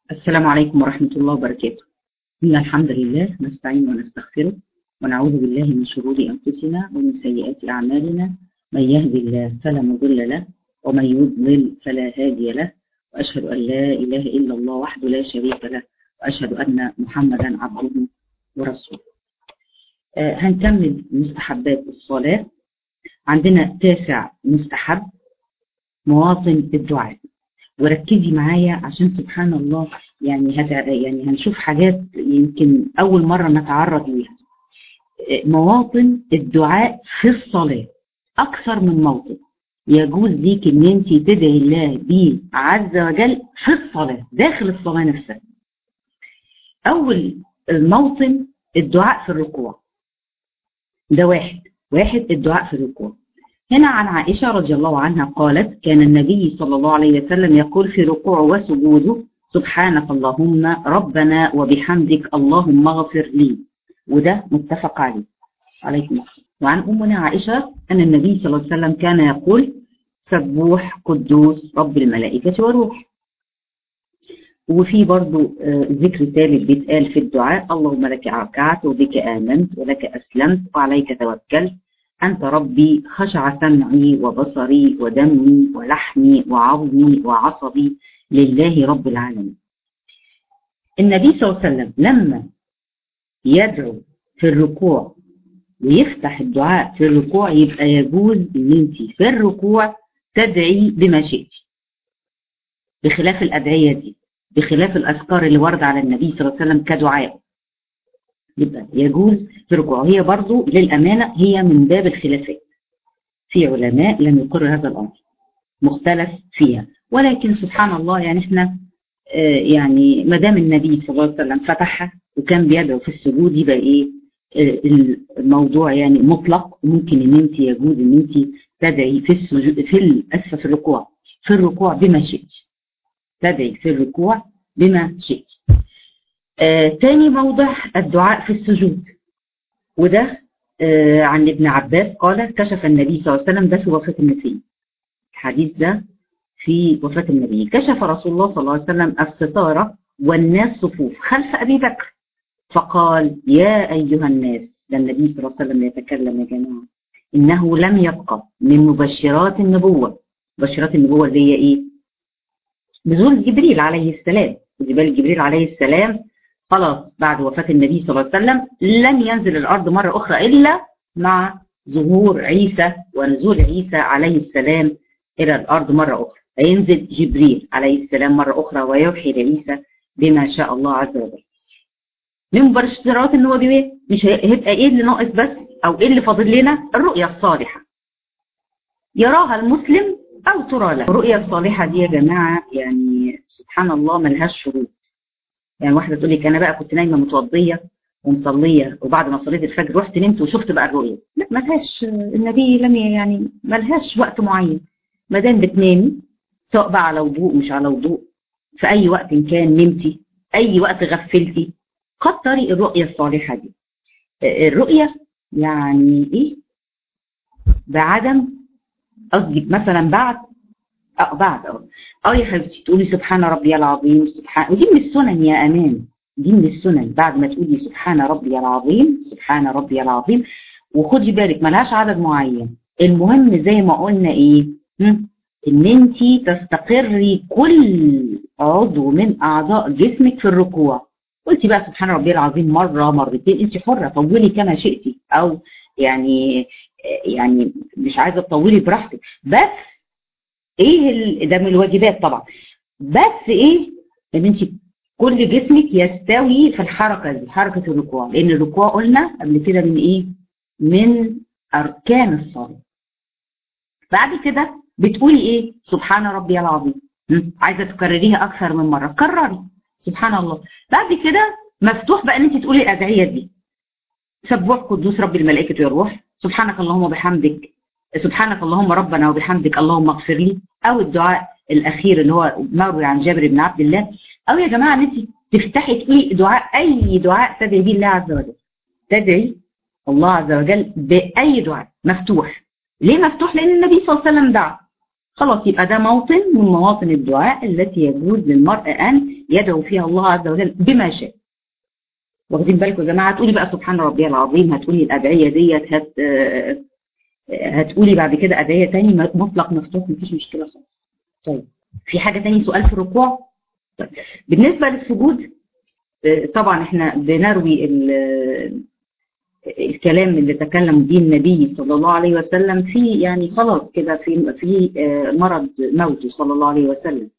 السلام عليكم ورحمة الله وبركاته. إن الحمد لله نستعين ونستغفره ونعوذ بالله من شرور أنفسنا ومن سيئات أعمالنا. من يهد الله فلا مضل له ومن يضلل فلا هادي له، وأشهد أن لا إله إلا الله وحده لا شريك له، وأشهد أن محمدا عبده ورسوله. هنكمل مستحبات الصلاة. عندنا 9 مستحب مواطن الدعاء، وركزي معايا عشان سبحان الله يعني هنشوف حاجات يمكن أول مرة نتعرض ليها. مواطن الدعاء في الصلاة أكثر من موطن يجوز ليك إن أنت تدعي الله به عز وجل في الصلاة داخل الصلاة نفسها. أول موطن الدعاء في الركوع، ده واحد الدعاء في الركوع. هنا عن عائشة رضي الله عنها قالت: كان النبي صلى الله عليه وسلم يقول في ركوعه وسجوده: سبحانك اللهم ربنا وبحمدك اللهم اغفر لي. وده متفق عليه. عليكم السلام. وعن أمنا عائشة أن النبي صلى الله عليه وسلم كان يقول: سبوح قدوس رب الملائكة والروح. وفي برضو ذكر ثالث بيتقال في الدعاء: اللهم لك ركعت وبك آمنت ولك أسلمت وعليك توكلت، أنت ربي خشع سمعي وبصري ودمي ولحمي وعظمي وعصبي لله رب العالمين. النبي صلى الله عليه وسلم لما يدعو في الركوع ويفتح الدعاء في الركوع يبقى يجوز ان انت في الركوع تدعي بما شئت، بخلاف الأدعية دي، بخلاف الأذكار اللي ورد على النبي صلى الله عليه وسلم كدعاء. يبقى يجوز في الركوع. هي برضو للأمانة هي من باب الخلافات، في علماء لم يقروا هذا الأمر، مختلف فيها، ولكن سبحان الله يعني احنا يعني ما دام النبي صلى الله عليه وسلم فتحها وكان بيدعو في السجود يبقى ايه الموضوع يعني مطلق، وممكن ان انت يجوز ان انت تدعي في السجود في الركوع بما شئت، تدعي في الركوع بما شئت. تاني موضع الدعاء في السجود، وده عن ابن عباس قال: كشف النبي صلى الله عليه وسلم، ده في وفاة النبي، الحديث ده في وفاة النبي، كشف رسول الله صلى الله عليه وسلم الستارة والناس صفوف خلف أبي بكر فقال: يا أيها الناس، ده النبي صلى الله عليه وسلم يتكلم يا جماعة، إنه لم يبقى من مبشرات النبوة. مبشرات النبوة اللي هي إيه؟ نزول جبريل عليه السلام. جبريل عليه السلام خلاص بعد وفاة النبي صلى الله عليه وسلم لن ينزل الأرض مرة أخرى إلا مع ظهور عيسى ونزول عيسى عليه السلام إلى الأرض مرة أخرى. هينزل جبريل عليه السلام مرة أخرى ويوحي لعيسى بما شاء الله عز وجل. من مبشرات النبوة دي مش هيبقى إيه اللي ناقص بس، أو إيه اللي فاضل لنا؟ الرؤيا الصالحة يراها المسلم أو ترى له. الرؤيا الصالحة دي يا جماعة يعني سبحان الله ملهاش شروط. يعني واحدة تقول لك أنا بقى كنت نايمة متوضية ومصلية وبعد ما صليت الفجر رحت نمت وشفت بقى الرؤيا. لا، ملهاش، النبي لم يعني ملهاش وقت معين. ما دام بتنامي سواء بقى على وضوء مش على وضوء، في أي وقت إن كان نمتي، أي وقت غفلتي، كتري الرؤيا الصالحة دي. الرؤيا يعني إيه؟ بعدم، قصدي مثلا بعد يا حبيبتي تقولي سبحان ربي العظيم، سبحان، ودي من السنن يا امان، دي من السنن. بعد ما تقولي سبحان ربي العظيم، سبحان ربي العظيم، وخدي بالك ملهاش عدد معين، المهم زي ما قلنا ايه، ان انت تستقري كل عضو من اعضاء جسمك في الركوع. قلتي بقى سبحان ربي العظيم مرة مرتين، انت حرة طولي كما شئتي، او يعني مش عايزة تطولي براحتك، بس ايه ده من الواجبات طبعا، بس ايه ان انت كل جسمك يستوي في الحركة دي، حركة الركوع، لان الركوع قلنا قبل كده من ايه؟ من اركان الصلاة. بعد كده بتقولي ايه؟ سبحان ربي العظيم. عايزة تكرريها اكثر من مرة، كرري سبحان الله. بعد كده مفتوح بقى ان انت تقولي الادعية دي: سبوح قدوس رب الملائكة والروح، سبحانك اللهم وبحمدك، سبحانك اللهم ربنا وبحمدك اللهم اغفر لي، او الدعاء الاخير اللي هو مروي عن جابر بن عبد الله. او يا جماعه ان انت تفتحي تقولي دعاء، اي دعاء تدعي به الله عز وجل، تدعي الله عز وجل باي دعاء مفتوح. ليه مفتوح؟ لان النبي صلى الله عليه وسلم دعا. خلاص يبقى ده موطن من مواطن الدعاء التي يجوز للمرء ان يدعو فيها الله عز وجل بما شاء. واخدين بالكم يا جماعه؟ هتقولي بقى سبحان ربي العظيم، هتقولي الادعيه ديت، هتقولي بعد كده ادعيه تاني مطلق مفتوح، مفيش مشكله خالص. طيب في حاجه تاني سؤال في الركوع؟ طيب بالنسبه للسجود طبعا احنا بنروي الكلام اللي تكلم به النبي صلى الله عليه وسلم في يعني خلاص كده في مرض موته صلى الله عليه وسلم.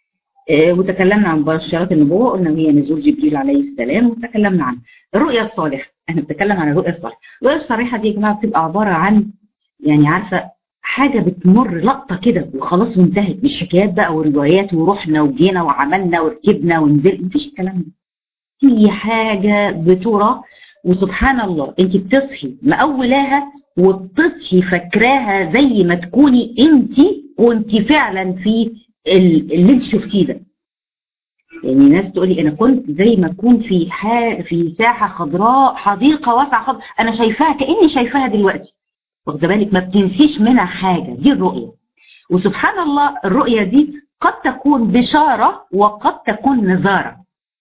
وتكلمنا عن بشارات النبوة، قلنا هي نزول جبريل عليه السلام، وتكلمنا عن الرؤيا الصالحة. احنا بنتكلم عن الرؤيا الصالحة. الرؤيا الصالحة دي يا جماعة بتبقى عبارة عن يعني عارفة حاجة بتمر لقطة كده وخلاص وانتهت، مش حكايات بقى وروايات ورحنا وجينا وعملنا وركبنا ونزل، مفيش الكلام ده. هي حاجة بترى، وسبحان الله انت بتصحي مقولاها وبتصحي فاكراها زي ما تكوني انت وانت فعلا في اللي انت شفتيه ده. يعني ناس تقولي انا كنت زي ما اكون في ساحه خضراء، حديقه واسعه خضراء، انا شايفاها كاني شايفاها دلوقتي. واخده بالك؟ ما بتنسيش منها حاجه، دي الرؤيه. وسبحان الله الرؤيه دي قد تكون بشاره وقد تكون نظاره،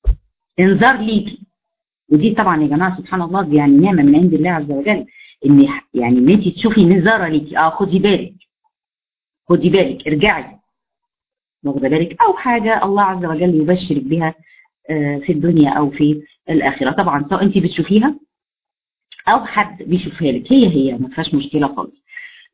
انذار ليكي. ودي طبعا يا جماعه سبحان الله دي يعني نعمه من عند الله عز وجل، ان يعني ان انت تشوفي نظاره ليكي. خدي بالك، خدي بالك، ارجعي، واخده بالك؟ او حاجه الله عز وجل يبشرك بها في الدنيا او في الاخره. طبعا سواء انت بتشوفيها او حد بيشوفها لك، هي ما فيهاش مشكله خالص.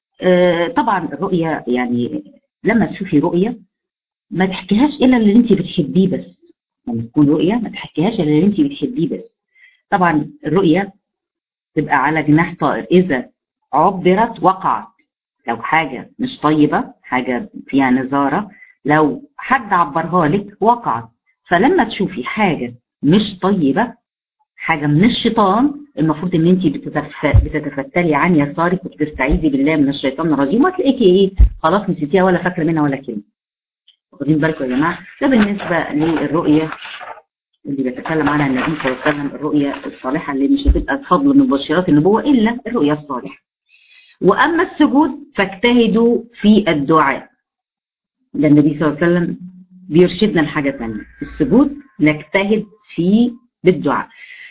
طبعا الرؤيه يعني لما تشوفي رؤيه ما تحكيهاش الا اللي انت بتحبيه بس. لما تكون رؤيه ما تحكيهاش الا اللي انت بتحبيه بس. طبعا الرؤيه تبقى على جناح طائر، اذا عبرت وقعت. لو حاجه مش طيبه، حاجه فيها نظاره، لو حد عبرها لك وقعت. فلما تشوفي حاجه مش طيبه، حاجه من الشيطان، المفروض ان انت بتتفتلي عن يسارك وبتستعيذي بالله من الشيطان الرجيم، وهتلاقيكي ايه خلاص نسيتيها ولا فاكره منها ولا كلمه. واخدين بالكم يا جماعه؟ ده بالنسبه للرؤيه اللي بيتكلم عنها النبي صلى الله عليه وسلم، الرؤيه الصالحه اللي مش هتبقى بفضل من مبشرات النبوه الا الرؤيه الصالحه. واما السجود فاجتهدوا في الدعاء. ده النبي صلى الله عليه وسلم بيرشدنا لحاجه ثانيه، السجود نجتهد فيه بالدعاء.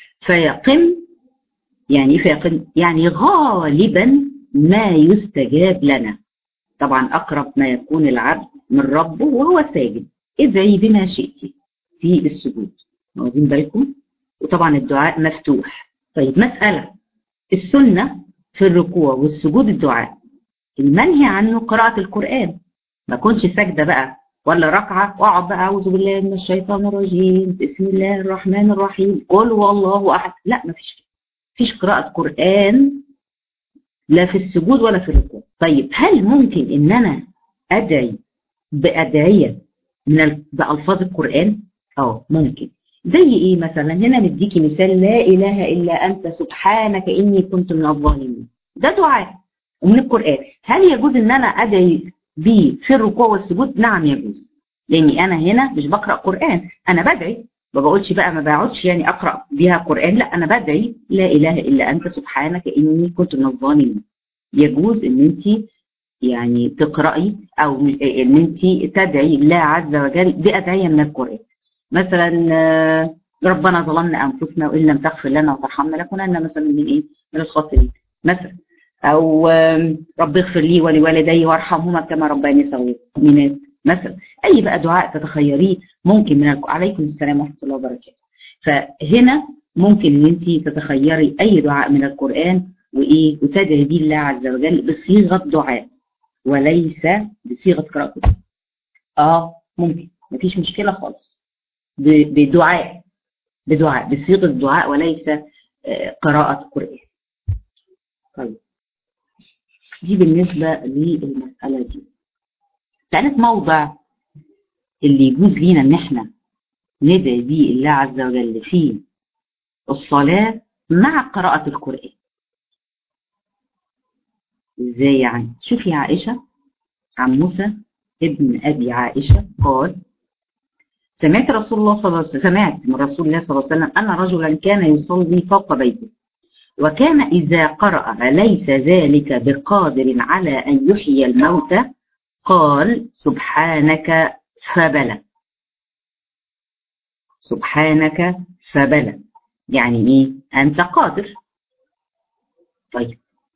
فيقم يعني فيقم يعني غالبا ما يستجاب لنا. طبعا اقرب ما يكون العبد من ربه وهو ساجد. ادعي بما شئت في السجود، واخدين بالكم؟ وطبعا الدعاء مفتوح. طيب مسألة، السنة في الركوع والسجود الدعاء، المنهي عنه قراءة القرآن. ما كنتش ساجدة بقى ولا ركعة واقعد بقى اعوذ بالله من الشيطان الرجيم بسم الله الرحمن الرحيم قل والله احد، لا مفيش قراءة قرآن لا في السجود ولا في الركوع. طيب هل ممكن ان انا ادعي بأدعية بألفاظ القرآن؟ ممكن. زي ايه مثلا؟ هنا نديكي مثال، لا اله الا انت سبحانك اني كنت من الظالمين، ده دعاء ومن القرآن. هل يجوز ان انا ادعي بيه في الركوع والسجود؟ نعم يجوز، لاني انا هنا مش بقرأ قرآن، انا بدعي. ما بقولش بقى ما بقعدش يعني اقرأ بيها قرآن، لا انا بدعي لا اله الا انت سبحانك اني كنت من الظالمين. يجوز ان انت يعني تقرأي او ان انت تدعي الله عز وجل بأدعية من القرآن. مثلا ربنا ظلمنا انفسنا وان لم تغفر لنا وترحمنا لكونن مثلا من الخاسرين مثلا. او رب اغفر لي ولوالدي وارحمهما كما ربياني صغيرا مثلا. اي بقى دعاء تتخيريه ممكن من عليكم السلام ورحمه الله وبركاته. فهنا ممكن ان انت تتخيري اي دعاء من القرآن وتدعي به الله عز وجل بصيغه دعاء وليس بصيغه قراءه. ممكن، مفيش مشكله خالص، بدعاء بصيغه دعاء وليس قراءه قرآن. طيب دي بالنسبه للمساله دي. ثالث موضع اللي يجوز لينا ان احنا ندعي بيه الله عز وجل في الصلاه مع قراءه القرآن. ازاي يعني؟ شوفي عائشه عن موسى ابن ابي عائشه قال: سمعت من رسول الله صلى الله عليه وسلم ان رجلا كان يصلي فوق بيته، وكان اذا قرأ ليس ذلك بقادر على ان يحيي الموتى قال سبحانك فبلى. سبحانك فبلى، يعني ايه؟ انت قادر. طيب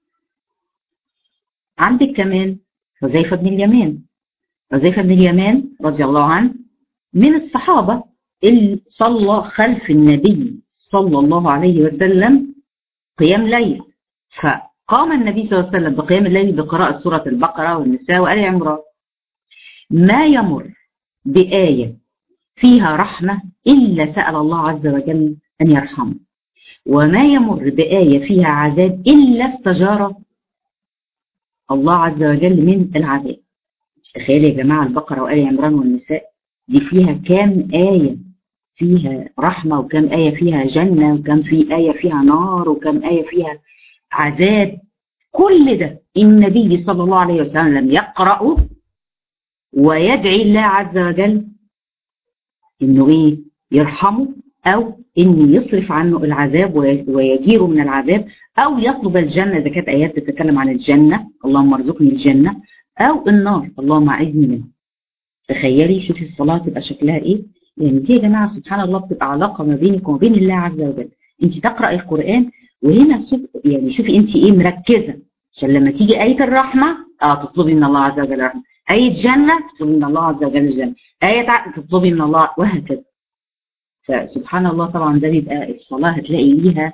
عندك كمان حذيفة بن اليمان. حذيفة بن اليمان رضي الله عنه من الصحابة اللي صلى خلف النبي صلى الله عليه وسلم قيام ليل، فقام النبي صلى الله عليه وسلم بقيام الليل بقراءة سورة البقرة والنساء وآل عمران. ما يمر بآية فيها رحمة إلا سأل الله عز وجل أن يرحمه، وما يمر بآية فيها عذاب إلا استجار الله عز وجل من العذاب. تخيلوا يا جماعة البقرة وآل عمران والنساء دي فيها كام آية فيها رحمة، وكم آية فيها جنة، وكم في آية فيها نار، وكم آية فيها عذاب. كل ده النبي صلى الله عليه وسلم لم يقرأه ويدعي الله عز وجل انه ايه؟ يرحمه، او ان يصرف عنه العذاب ويجيره من العذاب، او يطلب الجنة اذا كانت ايات تتكلم عن الجنة اللهم ارزقني الجنة، او النار اللهم اعذني منها. تخيلي شوفي الصلاة تبقى شكلها ايه. يعني دي يا جماعة سبحان الله بتبقى علاقة ما بينك وما بين الله عز وجل. انت تقرأ القرآن وهنا يعني شوفي انت ايه مركزة، عشان لما تيجي آية الرحمة تطلبي من الله عز وجل الرحمة، آية جنة تطلبي من الله عز وجل الجنة، آية تطلبي من الله، وهكذا. فسبحان الله طبعا ده بيبقى الصلاة هتلاقي ليها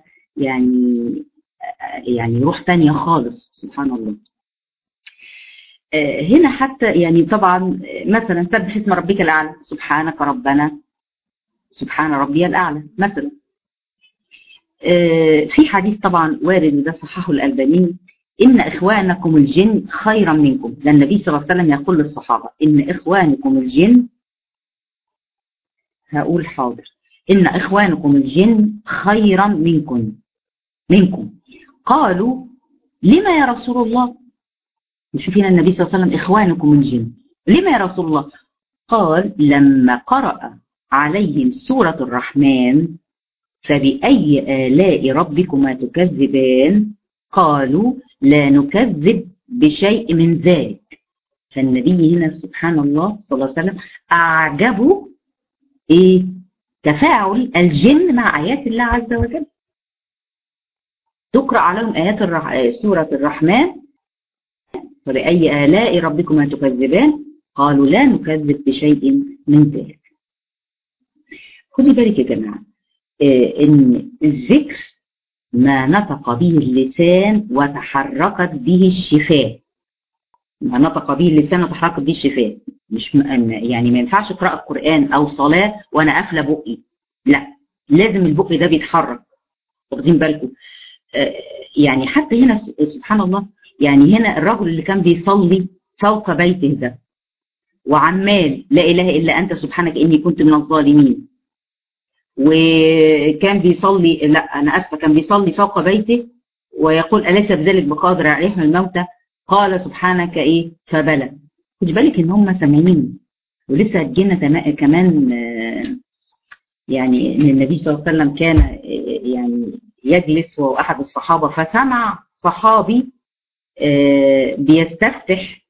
يعني روح تانية خالص سبحان الله. هنا حتى يعني طبعا مثلا سبح اسم ربك الأعلى، سبحانك ربنا، سبحان ربي الأعلى مثلا. في حديث طبعا وارد وده صححه الألباني، إن إخوانكم الجن خيرا منكم. ده النبي صلى الله عليه وسلم يقول للصحابة إن إخوانكم الجن، هقول حاضر، إن إخوانكم الجن خيرا منكم. قالوا لما يا رسول الله؟ نشوف هنا النبي صلى الله عليه وسلم إخوانكم الجن لما يا رسول الله؟ قال لما قرأ عليهم سورة الرحمن فبأي آلاء ربكما تكذبان قالوا لا نكذب بشيء من ذلك. فالنبي هنا سبحان الله صلى الله عليه وسلم أعجبه إيه؟ تفاعل الجن مع آيات الله عز وجل. تقرأ عليهم آيات سورة الرحمن فبأي آلاء ربكما تكذبان قالوا لا نكذب بشيء من ذلك. خدي بالك يا جماعة إن الذكر ما نطق به اللسان وتحركت به الشفاه. ما نطق به اللسان وتحركت به الشفاه، مش يعني ما ينفعش اقرا القرآن او صلاة وانا قافله بقي، لا لازم البق ده بيتحرك. واخدين بالكم؟ يعني حتى هنا سبحان الله، يعني هنا الرجل اللي كان بيصلي فوق بيته ده وعمال لا اله الا انت سبحانك اني كنت من الظالمين، وكان بيصلي، لا انا اسفه، كان بيصلي فوق بيته ويقول اليس بذلك بقادر على يحيي الموتى قال سبحانك ايه فبلى. خد بالك ان هم سامعين، ولسه هتجينا كمان يعني ان النبي صلى الله عليه وسلم كان يعني يجلس وهو احد الصحابه فسمع صحابي بيستفتح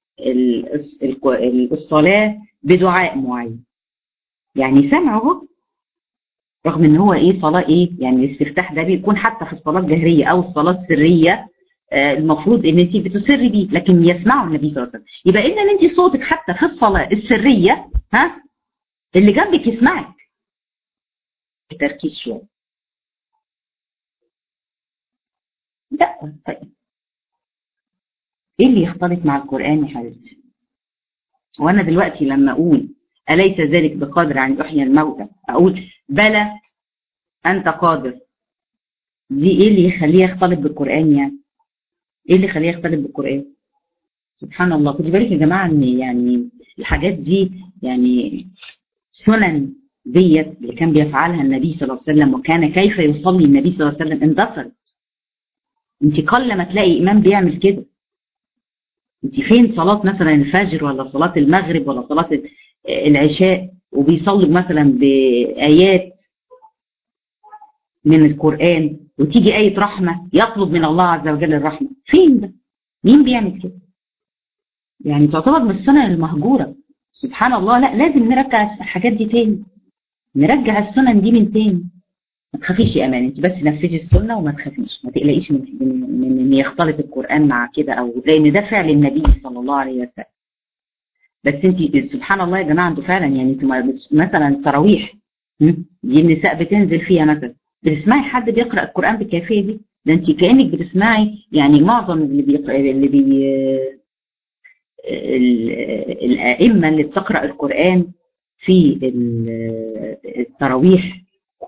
الصلاه بدعاء معين، يعني سمعه رغم ان هو ايه صلاه ايه، يعني الاستفتاح ده بيكون حتى في الصلاه الجهريه او الصلاه السريه المفروض ان انت بتسري بيه، لكن يسمعه النبي صلى الله عليه وسلم. يبقى ان انت صوتك حتى في الصلاه السريه اللي جنبك يسمعك. تركيز شويه. لا طيب ايه اللي يختلط مع القران يا حبيبتي؟ وانا دلوقتي لما اقول اليس ذلك بقادر عن يحيي الموتى اقول بلى انت قادر، دي ايه اللي يخليه يختلط بالقران؟ يعني ايه اللي يخليه يختلط بالقران؟ سبحان الله. خدي بالك يا جماعه ان يعني الحاجات دي يعني سنن ديت اللي كان بيفعلها النبي صلى الله عليه وسلم، وكان كيف يصلي النبي صلى الله عليه وسلم اندثرت. انت قل ما تلاقي امام بيعمل كده. انت فين صلاه مثلا الفجر ولا صلاه المغرب ولا صلاه العشاء وبيصلوا مثلا بايات من القران وتيجي ايه رحمه يطلب من الله عز وجل الرحمه؟ فين ده؟ مين بيعمل كده؟ يعني تعتبر من السنن المهجوره. سبحان الله. لا لازم نرجع الحاجات دي تاني. نرجع السنن دي من تاني. ما تخافيش يا امان، انت بس نفذي السنه وما تخافيش، ما تقلقيش من ان يختلط القران مع كده، او لان ده فعل النبي صلى الله عليه وسلم. بس انت سبحان الله يا جماعه، انتوا فعلا يعني انتوا مثلا التراويح دي النساء بتنزل فيها مثلا، بتسمعي حد بيقرا القران بالكيفيه دي؟ ده انت كانك بتسمعي يعني معظم الائمه اللي بتقرا القران في التراويح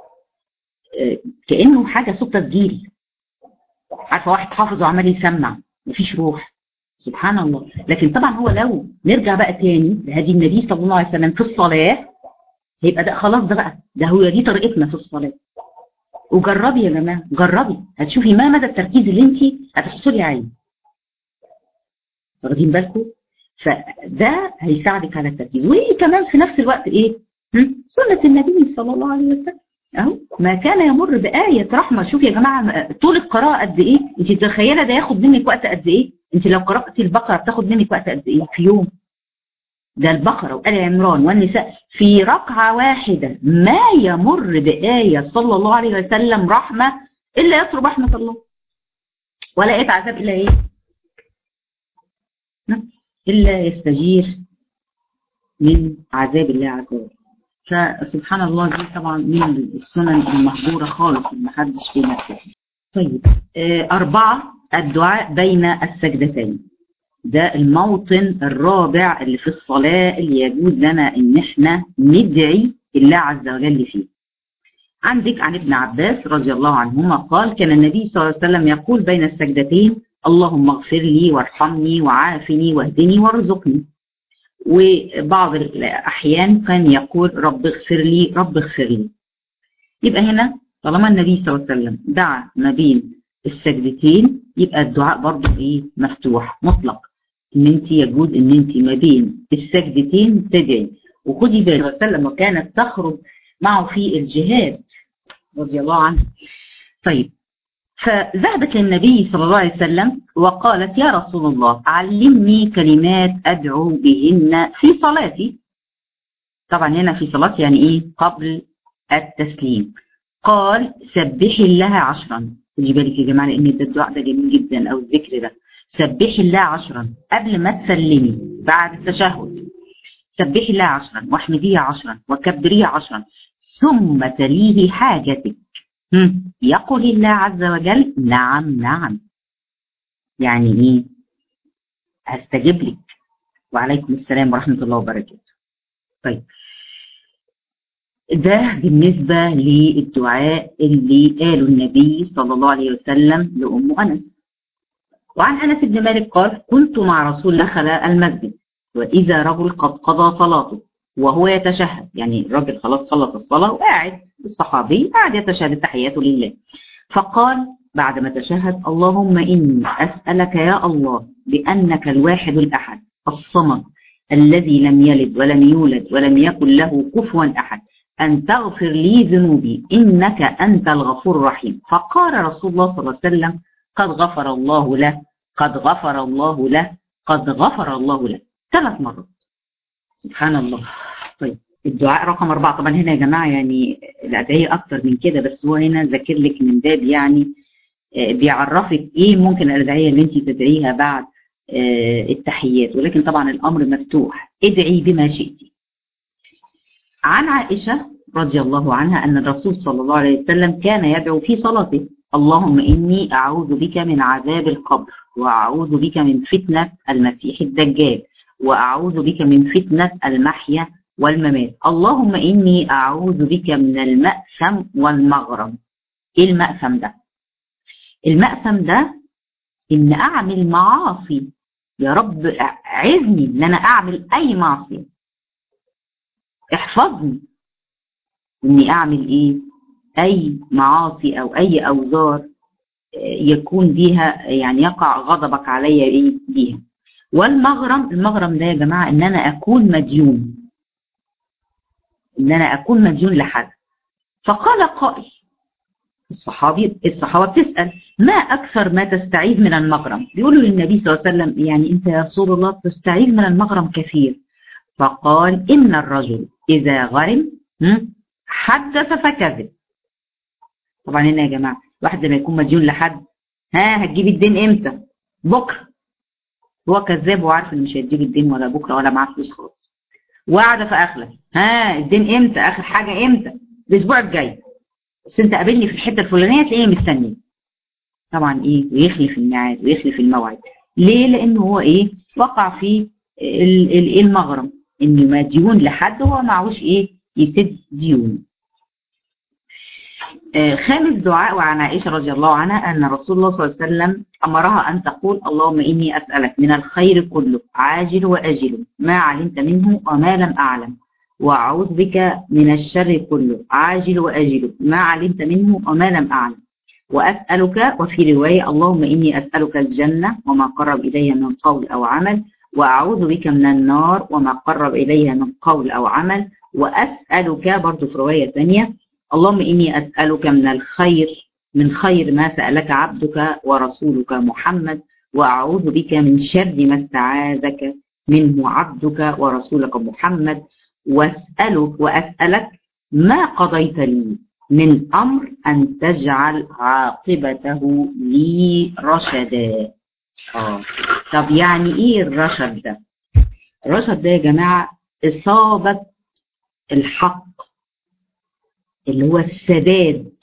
كانه حاجه صوت تسجيل. عارفه واحد حافظ وعمال يسمع، مفيش روح. سبحان الله. لكن طبعا هو لو نرجع بقى تاني لهدي النبي صلى الله عليه وسلم في الصلاه، هيبقى ده خلاص، ده بقى ده هو دي طريقتنا في الصلاه. وجربي يا جماعه، جربي هتشوفي ما مدى التركيز اللي انت هتحصلي عليه. واخدين بالكم؟ فده هيساعدك على التركيز. وكمان في نفس الوقت ايه؟ سنه النبي صلى الله عليه وسلم اهو ما كان يمر بآية رحمة. شوف يا جماعة طول القراءة قد ايه؟ انت متخيلة ده ياخد منك وقت قد ايه؟ انت لو قرأتي البقرة بتاخد منك وقت قد ايه في يوم؟ ده البقرة وآل عمران والنساء في ركعة واحدة ما يمر بآية صلى الله عليه وسلم رحمة إلا يطلب رحمة الله، ولا آية عذاب إلا ايه؟ إلا يستجير من عذاب الله عز وجل. فسبحان الله دي طبعا من السنن المهجورة خالص اللي محدش فينا كده. طيب 4 الدعاء بين السجدتين. ده الموطن الرابع اللي في الصلاة اللي يجوز لنا ان احنا ندعي الله عز وجل فيه. عندك عن ابن عباس رضي الله عنهما قال كان النبي صلى الله عليه وسلم يقول بين السجدتين اللهم اغفر لي وارحمني وعافني واهدني وارزقني. وبعض الأحيان كان يقول رب اغفر لي رب اغفر لي. يبقى هنا طالما النبي صلى الله عليه وسلم دعا ما بين السجدتين، يبقى الدعاء برضه ايه؟ مفتوح مطلق، ان انت يجوز ان انت ما بين السجدتين تدعي. وخدي بالك وسلم وكانت تخرج معه في الجهاد رضي الله عنه. طيب فذهبت للنبي صلى الله عليه وسلم وقالت يا رسول الله علمني كلمات أدعو بهن في صلاتي. طبعا هنا في صلاتي يعني إيه؟ قبل التسليم. قال سبحي الله 10. خدي بالك يا جماعة لأن ده الدعاء ده جميل جدا، أو الذكر ده سبحي الله 10 قبل ما تسلمي بعد التشهد. سبحي الله 10 واحمديه 10 وكبريه 10 ثم سليه حاجتك. يقول الله عز وجل نعم نعم، يعني ايه؟ هستجيب لك. وعليكم السلام ورحمة الله وبركاته. طيب ده بالنسبة للدعاء اللي قاله النبي صلى الله عليه وسلم لأم أنس. وعن أنس بن مالك قال كنت مع رسول الله دخل المسجد وإذا رجل قد قضى صلاته وهو يتشهد، يعني الراجل خلاص خلص الصلاة وقاعد، الصحابي قاعد يتشهد التحيات لله. فقال بعد ما تشهد اللهم إني أسألك يا الله بأنك الواحد الأحد الصمد الذي لم يلد ولم يولد ولم يكن له كفوا أحد أن تغفر لي ذنوبي إنك أنت الغفور الرحيم. فقال رسول الله صلى الله عليه وسلم قد غفر الله له قد غفر الله له قد غفر الله له 3 مرات. سبحان الله. طيب الدعاء رقم 4. طبعا هنا يا جماعة يعني الأدعية أكتر من كده، بس هو هنا ذاكر لك من باب يعني بيعرفك إيه ممكن الأدعية اللي أنت تدعيها بعد التحيات، ولكن طبعا الأمر مفتوح، ادعي بما شئت. عن عائشة رضي الله عنها أن الرسول صلى الله عليه وسلم كان يدعو في صلاته اللهم إني أعوذ بك من عذاب القبر وأعوذ بك من فتنة المسيح الدجال وأعوذ بك من فتنة المحيا والممات اللهم إني أعوذ بك من المأثم والمغرم. إيه المأثم ده؟ المأثم ده إن أعمل معاصي، يا رب عزني إن أنا أعمل أي معصية، احفظني إني أعمل إيه؟ أي معاصي أو أي أوزار يكون بيها يعني يقع غضبك علي إيه بيها. والمغرم، المغرم ده يا جماعة إن أنا أكون مديون، إن أنا أكون مديون لحد. فقال قائل، الصحابة بتسأل ما أكثر ما تستعيذ من المغرم؟ بيقولوا للنبي صلى الله عليه وسلم يعني أنت يا رسول الله تستعيذ من المغرم كثير. فقال إن الرجل إذا غرم حدث فكذب. طبعا هنا يا جماعة واحد لما يكون مديون لحد، هتجيب الدين امتى؟ بكرة. هو كذاب وعارف ان مش هيديك الدين ولا بكرة ولا معاه فلوس خالص. وعد فأخلف، الدين امتى؟ اخر حاجة امتى؟ الاسبوع الجاي، بس انت قابلني في الحتة الفلانية تلاقيني مستني. طبعا ويخلف الميعاد ويخلف الموعد. ليه؟ لانه هو وقع في المغرم، انه مديون لحد وهو معهوش يسد ديون. خامس دعاء، وعن عائشة رضي الله عنها أن رسول الله صلى الله عليه وسلم أمرها أن تقول: اللهم إني أسألك من الخير كله عاجل وأجل ما علمت منه وما لم أعلم، وأعوذ بك من الشر كله عاجل وأجل ما علمت منه وما لم أعلم، وأسألك، وفي رواية: اللهم إني أسألك الجنة وما قرب إليها من قول أو عمل، وأعوذ بك من النار وما قرب إليها من قول أو عمل، وأسألك برضو في رواية ثانية: اللهم إني أسألك من خير ما سألك عبدك ورسولك محمد، وأعوذ بك من شر ما استعاذك منه عبدك ورسولك محمد، وأسألك ما قضيت لي من أمر أن تجعل عاقبته لي رشدا. طب يعني إيه الرشد ده؟ الرشد ده يا جماعة إصابة الحق، اللي هو السداد،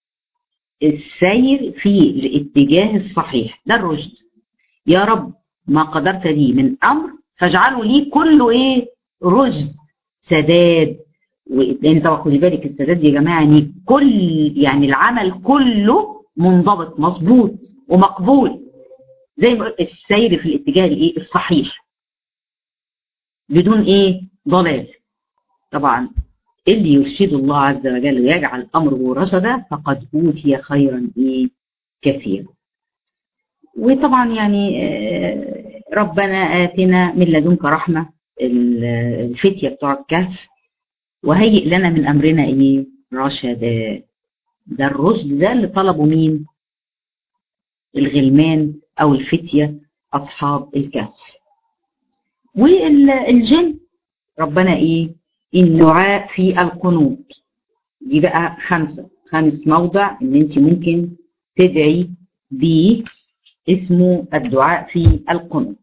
السير في الاتجاه الصحيح، ده الرشد. يا رب ما قدرت لي من أمر فاجعله لي كله رشد، سداد. لأن طبعا خدي بالك السداد يا جماعة يعني العمل كله منضبط مظبوط ومقبول، زي ما السير في الاتجاه الصحيح بدون ضلال. طبعا اللي يرشد الله عز وجل ويجعل أمره رشدا فقد أوتي خيرا كثيرا. وطبعا يعني ربنا آتنا من لدنك رحمة، الفتية بتوع الكهف، وهيئ لنا من أمرنا رشدا. ده الرشد ده اللي طلبوا مين؟ الغلمان أو الفتية أصحاب الكهف. والجن ربنا الدعاء في القنوت، دي بقى خامس موضع ان انت ممكن تدعي بيه، اسمه الدعاء في القنوت.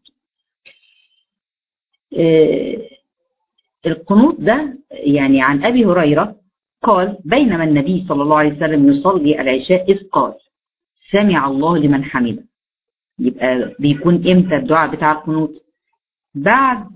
القنوت ده يعني عن أبي هريرة قال: بينما النبي صلى الله عليه وسلم يصلي العشاء إذ قال: سمع الله لمن حمده. يبقى بيكون امتى الدعاء بتاع القنوت؟ بعد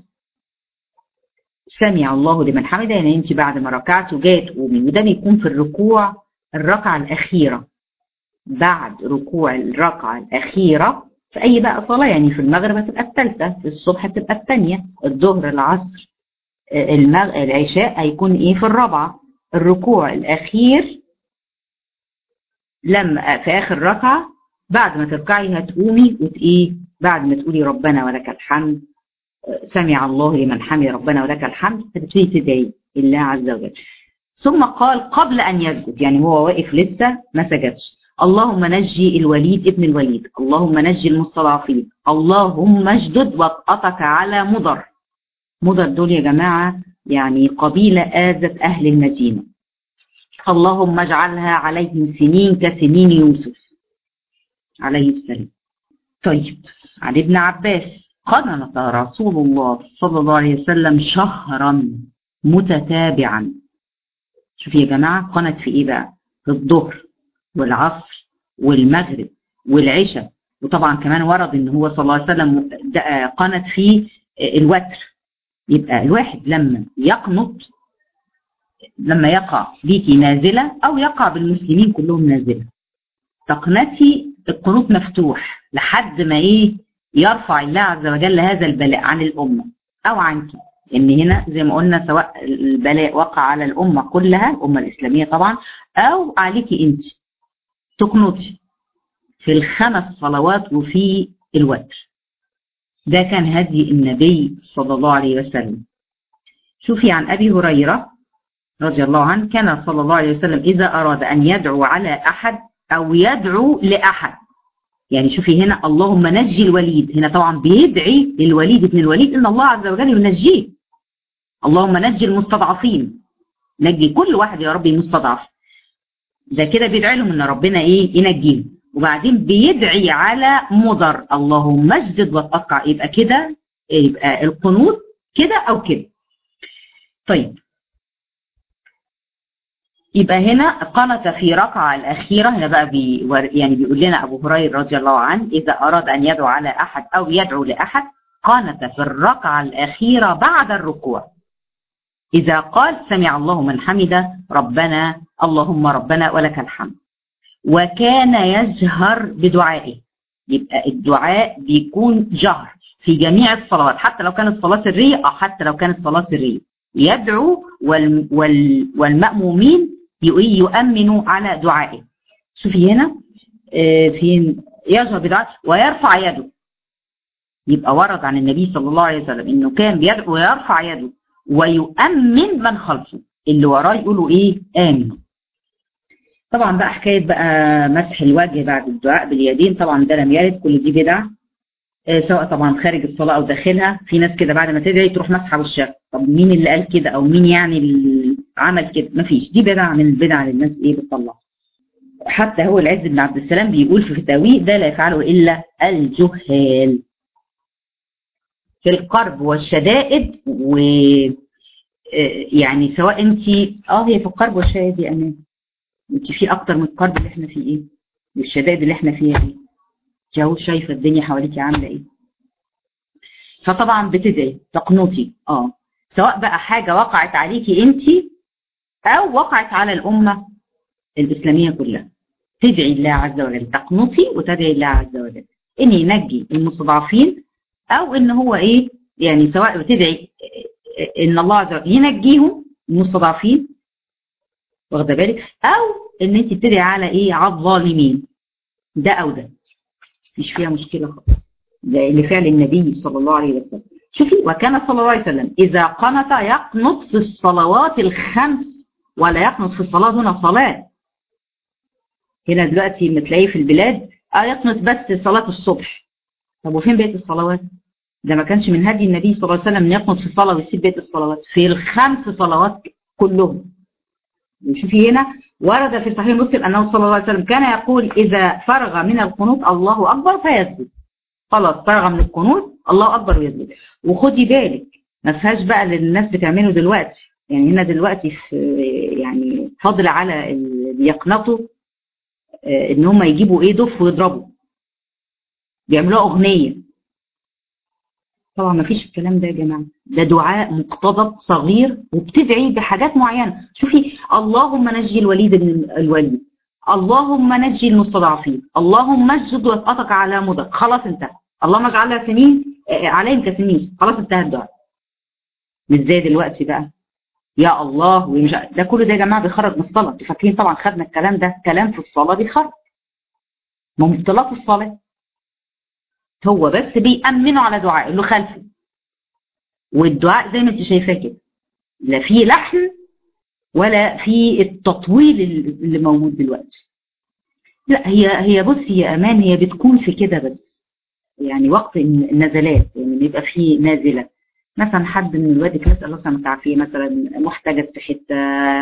سمع الله لمن حمده، يعني انت بعد ما ركعت وجاي تقومي، وده بيكون في الركعة الأخيرة. بعد ركوع الركعة الأخيرة في أي بقى صلاة، يعني في المغرب هتبقى الثالثة، في الصبح هتبقى الثانية، الظهر العصر العشاء هيكون في الرابعة. الركوع الأخير لما في آخر ركعة بعد ما تركعي هتقومي بعد ما تقولي ربنا ولك الحمد، سمع الله لمن حمد ربنا ولك الحمد، هتبتدي تدعي الله عز وجل. ثم قال قبل أن يسجد، يعني هو واقف لسه ما سجدش: اللهم نجي الوليد ابن الوليد، اللهم نجي المستضعفين، اللهم اشدد وطأتك على مضر. مضر دول يا جماعة يعني قبيلة آذت أهل المدينة، اللهم اجعلها عليهم سنين كسنين يوسف عليه السلام. طيب، عن ابن عباس: قنت رسول الله صلى الله عليه وسلم شهرا متتابعا. شوف يا جماعة قنت في بقى؟ في الظهر والعصر والمغرب والعشاء، وطبعا كمان ورد ان هو صلى الله عليه وسلم قنت في الوتر. يبقى الواحد لما يقنط، لما يقع بيكي نازلة أو يقع بالمسلمين كلهم نازلة، تقنتي القنوت مفتوح لحد ما يرفع الله عز وجل هذا البلاء عن الأمة أو عنك. إن هنا زي ما قلنا سواء البلاء وقع على الأمة كلها، الأمة الإسلامية طبعا، أو عليكي أنت، تقنطي في ال5 صلوات وفي الوتر. ده كان هدي النبي صلى الله عليه وسلم. شوفي عن أبي هريرة رضي الله عنه: كان صلى الله عليه وسلم إذا أراد أن يدعو على أحد أو يدعو لأحد، يعني شوفي هنا اللهم نجي الوليد، هنا طبعا بيدعي للوليد ابن الوليد إن الله عز وجل ينجيه. اللهم نجي المستضعفين، نجي كل واحد يا رب مستضعف. ده كده بيدعي لهم ان ربنا ايه ينجيهم. وبعدين بيدعي على مضر، اللهم اسجد واتقطع. يبقى كده يبقى القنوت كده او كده. طيب يبقى هنا قنت في ركعة الأخيرة. هنا بقى يعني بيقول لنا أبو هريرة رضي الله عنه إذا أراد أن يدعو على أحد أو يدعو لأحد قنت في الركعة الأخيرة بعد الركوع. إذا قال سمع الله من حمده ربنا اللهم ربنا ولك الحمد، وكان يجهر بدعائه. يبقى الدعاء بيكون جهر في جميع الصلوات، حتى لو كانت الصلاة سرية أو حتى لو كانت الصلاة سرية يدعو والمأمومين يؤمنوا على دعائه. شوفي هنا فين يجهر بدعائه ويرفع يده. يبقى ورد عن النبي صلى الله عليه وسلم انه كان بيدعو ويرفع يده ويؤمن من خلفه، اللي وراه يقولوا ايه؟ آمين. طبعا بقى حكايه بقى مسح الوجه بعد الدعاء باليدين، طبعا ده لم يرد، كل دي بدع، سواء طبعا خارج الصلاه او داخلها. في ناس كده بعد ما تدعي تروح مسحه وشها، طب مين اللي قال كده او مين يعني اللي عمل كده؟ مفيش، دي بدع من البدع اللي الناس ايه بتطلع. حتى هو العز بن عبد السلام بيقول في فتاويه ده لا يفعله الا الجهال. في القرب والشدائد، و يعني سواء انت هي في القرب والشدائد يا امان، انت في اكتر من القرب اللي احنا فيه ايه والشدائد اللي احنا فيها ايه، جو شايفه الدنيا حواليكي عامله ايه. فطبعا بتدعي تقنطي سواء بقى حاجه وقعت عليكي انت او وقعت على الامه الاسلاميه كلها، تدعي الله عز وجل، تقنطي وتدعي الله عز وجل ان ينجي المستضعفين، او ان هو ايه يعني سواء بتدعي ان الله عز وجل ينجيهم المستضعفين، واخده بالك، او ان انت بتدعي على ايه؟ على الظالمين. ده او ده مش فيها مشكله خالص، ده لفعل النبي صلى الله عليه وسلم. شوفي وكان صلى الله عليه وسلم اذا قنط يقنط في الصلوات الخمس ولا يقنط في الصلاه دون صلاه. هنا دلوقتي بتلاقيه في البلاد يقنط بس صلاه الصبح. طب وفين بقيه الصلوات؟ ده ما كانش من هدي النبي صلى الله عليه وسلم ان يقنط في صلاه ويسيب بقيه الصلوات، في الخمس صلوات كلهم. وشوفي هنا ورد في صحيح مسلم انه صلى الله عليه وسلم كان يقول اذا فرغ من القنوت الله اكبر فيسجد. خلاص فرغ من القنوت الله اكبر ويسجد. وخدي بالك ما فيهاش بقى اللي الناس بتعمله دلوقتي، يعني هنا دلوقتي في يعني فضل على اللي بيقنطوا ان هم يجيبوا ايه دف ويضربوا، بيعملوها اغنيه. طبعا ما فيش الكلام ده يا جماعه، ده دعاء مقتضب صغير وبتدعي بحاجات معينه. شوفي اللهم نجي الوليد بن الوليد، اللهم نجي المستضعفين، اللهم اسجد واتقطع على مضر، خلاص انتهى. اللهم اجعلها سنين عليهم كسنين، خلاص انتهى الدعاء. مش زي دلوقتي بقى يا الله ومش ده كله ده يا جماعه بيخرج من الصلاه. انتوا فاكرين طبعا خدنا الكلام ده، كلام في الصلاه بيخرج مبطلات الصلاه. هو بس بيأمنوا على دعاء اللي خلفه، والدعاء زي ما انت شايفاه كده لا فيه لحن ولا في التطويل اللي موجود دلوقتي. لا هي بصي يا امان هي بتكون في كده بس يعني وقت النزلات، يعني بيبقى في نازله مثلا حد من الواد نسال الله سبحانه وتعالى مثلا محتجز في حته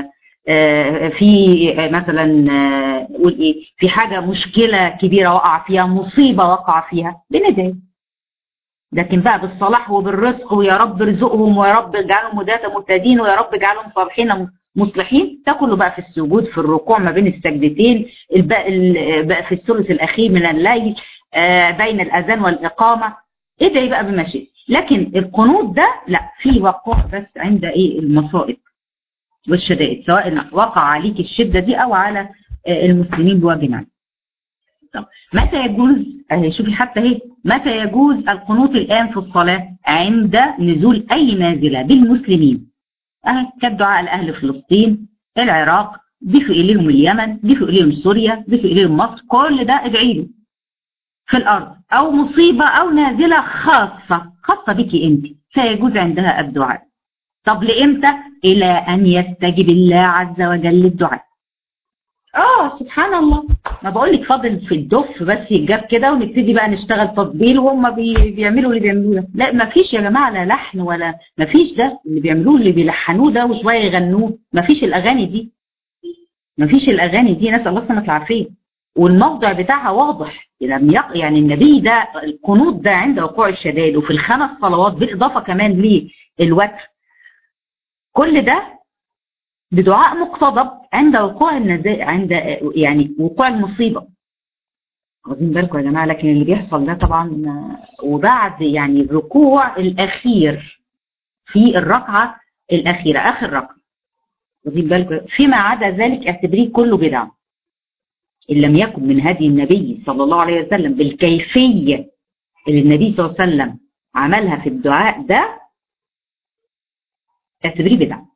في مثلا نقول ايه في حاجه مشكله كبيره وقع فيها، مصيبه وقع فيها، بندعي. لكن بقى بالصلاح وبالرزق ويا رب ارزقهم ويا رب اجعلهم هداة مهتدين ويا رب اجعلهم صالحين مصلحين، ده كله بقى في السجود في الركوع ما بين السجدتين، بقى في الثلث الاخير من الليل بين الاذان والاقامه، ادعي بقى بما شئت. لكن القنوت ده لا، في وقوع بس عند ايه المصائب والشدائد، سواء وقع عليك الشده دي او على المسلمين بوجه عام. طب متى يجوز شوفي حتى اهي متى يجوز القنوت الان في الصلاه؟ عند نزول اي نازله بالمسلمين كالدعاء لاهل فلسطين، العراق، ضيفوا اليهم اليمن، ضيفوا اليهم سوريا، ضيفوا اليهم مصر، كل ده ادعي له في الارض، او مصيبه او نازله خاصه بك انت فيجوز عندها الدعاء. طب لامتى؟ الى ان يستجب الله عز وجل للدعاء. سبحان الله. ما بقول لك فاضل في الدف بس يتجاب كده ونبتدي بقى نشتغل تطبيل وهم بيعملوا اللي بيعملوه ده. لا ما فيش يا جماعه، لا لحن ولا ما فيش، ده اللي بيعملوه اللي بيلحنوه ده وشويه يغنوه. ما فيش الاغاني دي، ما فيش الاغاني دي، نسال الله السلامه والعافيه. والموضع بتاعها واضح، يعني النبي ده القنوت ده عند وقوع الشدائد، وفي الخمس صلوات بالاضافه كمان للوتر، كل ده بدعاء مقتضب عند وقوع عند يعني وقوع المصيبه. واخدين بالكم يا جماعه؟ لكن اللي بيحصل ده طبعا وبعد يعني الركوع الاخير في الركعه الاخيره، اخر ركعه. واخدين بالكم؟ فيما عدا ذلك اعتبريه كله بدعه. ان لم يكن من هدي النبي صلى الله عليه وسلم بالكيفيه اللي النبي صلى الله عليه وسلم عملها في الدعاء ده، اعتبريه بدعه.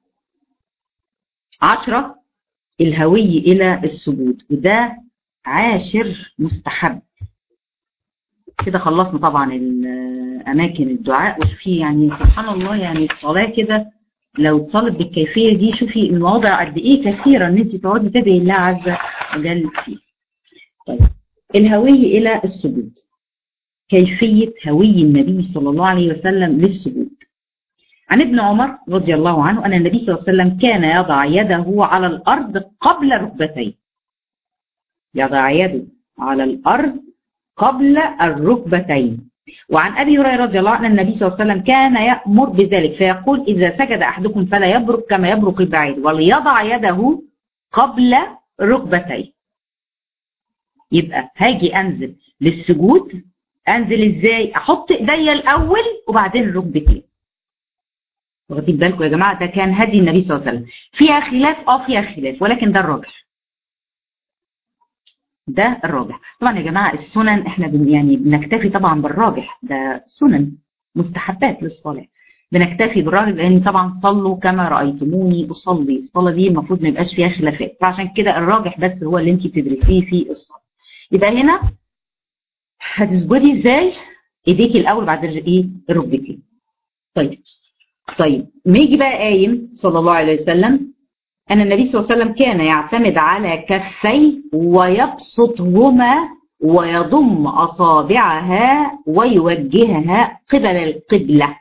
10 الهوي الى السجود، وده 10 مستحب. كده خلصنا طبعا اماكن الدعاء. وشوفي يعني سبحان الله، يعني الصلاه كده لو اتصلت بالكيفيه دي، شوفي المواضع قد ايه كثيره ان انت تقعدي تدعي الله عز وجل فيه. طيب الهوي الى السجود، كيفيه هوي النبي صلى الله عليه وسلم للسجود. عن ابن عمر رضي الله عنه ان النبي صلى الله عليه وسلم كان يضع يده على الارض قبل ركبتيه. يضع يده على الارض قبل الركبتين. وعن ابي هريره رضي الله عنه ان النبي صلى الله عليه وسلم كان يأمر بذلك فيقول اذا سجد احدكم فلا يبرك كما يبرك البعير، وليضع يده قبل ركبتيه. يبقى هاجي انزل للسجود، انزل ازاي؟ احط ايديا الاول وبعدين الركبتين. واخدين بالكم يا جماعه؟ ده كان هدي النبي صلى الله عليه وسلم. فيها خلاف، فيها خلاف، ولكن ده الراجح. ده الراجح. طبعا يا جماعه السنن احنا يعني بنكتفي طبعا بالراجح، ده سنن مستحبات للصلاه، بنكتفي بالراجح، لان طبعا صلوا كما رايتموني اصلي. الصلاه دي المفروض ما يبقاش فيها خلافات، فعشان كده الراجح بس هو اللي انت تدرسيه في الصلاه. يبقى هنا هتسجدي ازاي؟ ايديكي الاول بعد ايه؟ الركبتين. طيب ما يجي بقى قايم صلى الله عليه وسلم أن النبي صلى الله عليه وسلم كان يعتمد على كفيه ويبسطهما ويضم أصابعها ويوجهها قبل القبلة.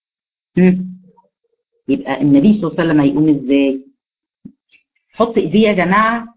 يبقى النبي صلى الله عليه وسلم هيقوم ازاي؟ حط ايديه يا جماعة،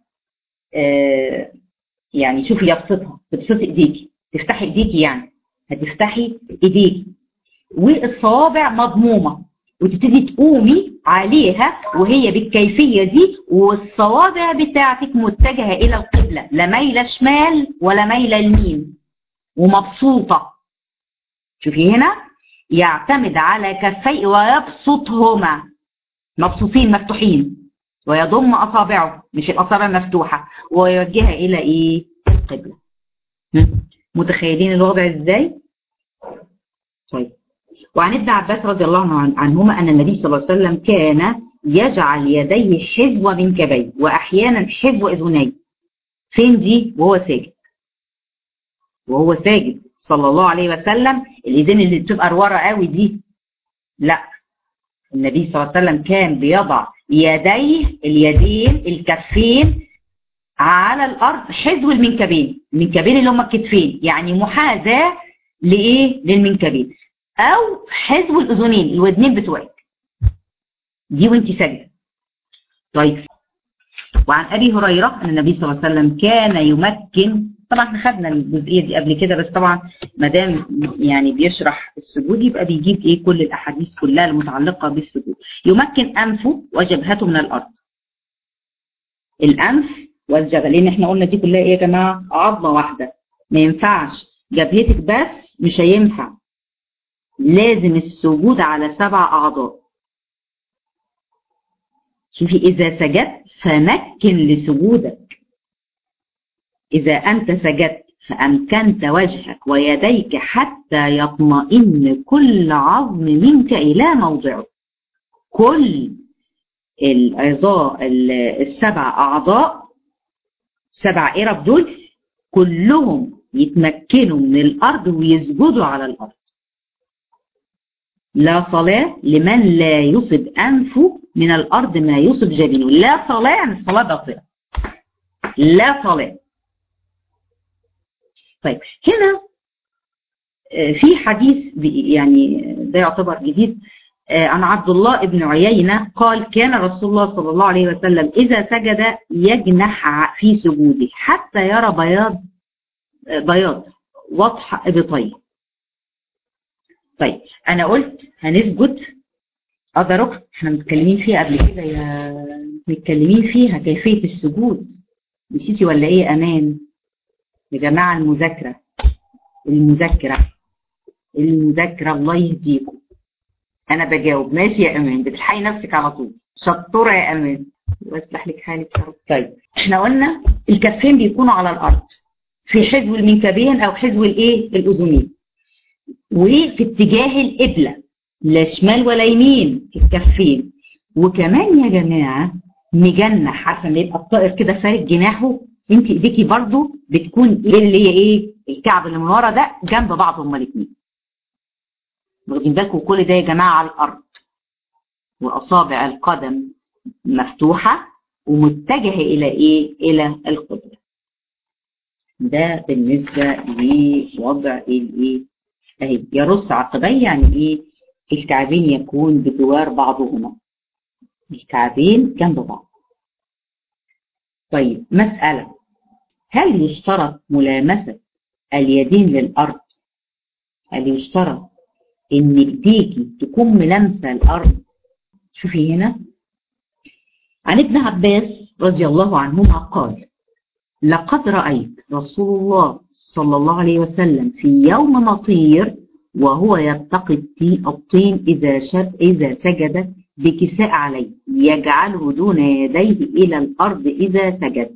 يعني شوفي يبسطها، تبسطي ايديكي، تفتحي ايديكي، يعني هتفتحي ايديكي والصوابع مضمومة، وتبتدي تقومي عليها وهي بالكيفية دي، والصوابع بتاعتك متجهة إلى القبلة، لا مايلة شمال ولا مايلة يمين، ومبسوطة. شوفي هنا، يعتمد على كفيه ويبسطهما، مبسوطين مفتوحين، ويضم أصابعه، مش الأصابع مفتوحة، ويوجهها إلى إيه؟ القبلة. متخيلين الوضع إزاي؟ طيب. وعن ابن عباس رضي الله عنهما أن النبي صلى الله عليه وسلم كان يجعل يديه حذو منكبيه وأحيانا حذو أذنيه. فين دي؟ وهو ساجد صلى الله عليه وسلم. الإيدين اللي بتبقى لورا قوي دي لا، النبي صلى الله عليه وسلم كان بيضع يديه، اليدين الكفين على الأرض حذو المنكبين اللي هم الكتفين، يعني محاذاة لإيه؟ للمنكبين، أو حذو الأذنين، الودنين بتوعك دي وانت ساجده. طيب. وعن أبي هريرة أن النبي صلى الله عليه وسلم كان يمكن، طبعا احنا خدنا الجزئية دي قبل كده، بس طبعا ما دام يعني بيشرح السجود يبقى بيجيب ايه؟ كل الأحاديث كلها المتعلقة بالسجود. يمكن أنفه وجبهته من الأرض. الأنف والجبهة، لأن احنا قلنا دي كلها ايه يا جماعة؟ عظمة واحدة، ما ينفعش جبهتك بس، مش هينفع، لازم السجود على 7 أعضاء. شوفي إذا سجدت فمكن لسجودك، إذا أنت سجدت فأمكنت وجهك ويديك حتى يطمئن كل عظم منك إلى موضعه. كل العظام ال7 أعضاء، 7 إرب دول كلهم يتمكنوا من الأرض ويسجدوا على الأرض. لا صلاة لمن لا يصب أنفه من الأرض ما يصب جبينه. لا صلاة يعني الصلاة باطلة. لا صلاة. طيب هنا في حديث يعني ده يعتبر جديد عن عبد الله بن عيينة قال كان رسول الله صلى الله عليه وسلم إذا سجد يجنح في سجوده حتى يرى بياض وضح إبطيه. طيب أنا قلت هنسجد ده ركن احنا متكلمين فيها قبل كده، متكلمين فيها كيفية السجود. نسيتي ولا ايه امان يا جماعة؟ المذاكرة الله يهديكم. انا بجاوب ماشي يا امان، بتلحقي نفسك على طول، شطورة يا امان، ويصلح لك حالك يا رب. طيب احنا قلنا الكفين بيكونوا على الارض في حذو المنكبين او حذو الايه الاذنين، وفي اتجاه القبلة، لا شمال ولا يمين في الكفين. وكمان يا جماعة مجنح، عارفه لما يبقى الطائر كده فارد جناحه، انت ايديكي برضو بتكون اللي هي ايه الكعب اللي من ورا ده جنب بعض هما الاثنين. واخدين بالكم؟ كل ده يا جماعه على الارض، واصابع القدم مفتوحه ومتجهه الى ايه؟ الى القبله. ده بالنسبه لوضع الايه اهي، يرص عقبيه، يعني ايه؟ الكعبين يكون بجوار بعضهما، الكعبين جنب بعض. طيب مسألة، هل يشترط ملامسة اليدين للأرض؟ هل يشترط إن إيديكي تكون ملامسة الأرض؟ شوفي هنا عن ابن عباس رضي الله عنهما قال لقد رأيت رسول الله صلى الله عليه وسلم في يوم مطير وهو يتقي الطين إذا سجد بكساء عليه يجعله دون يديه إلى الأرض إذا سجد.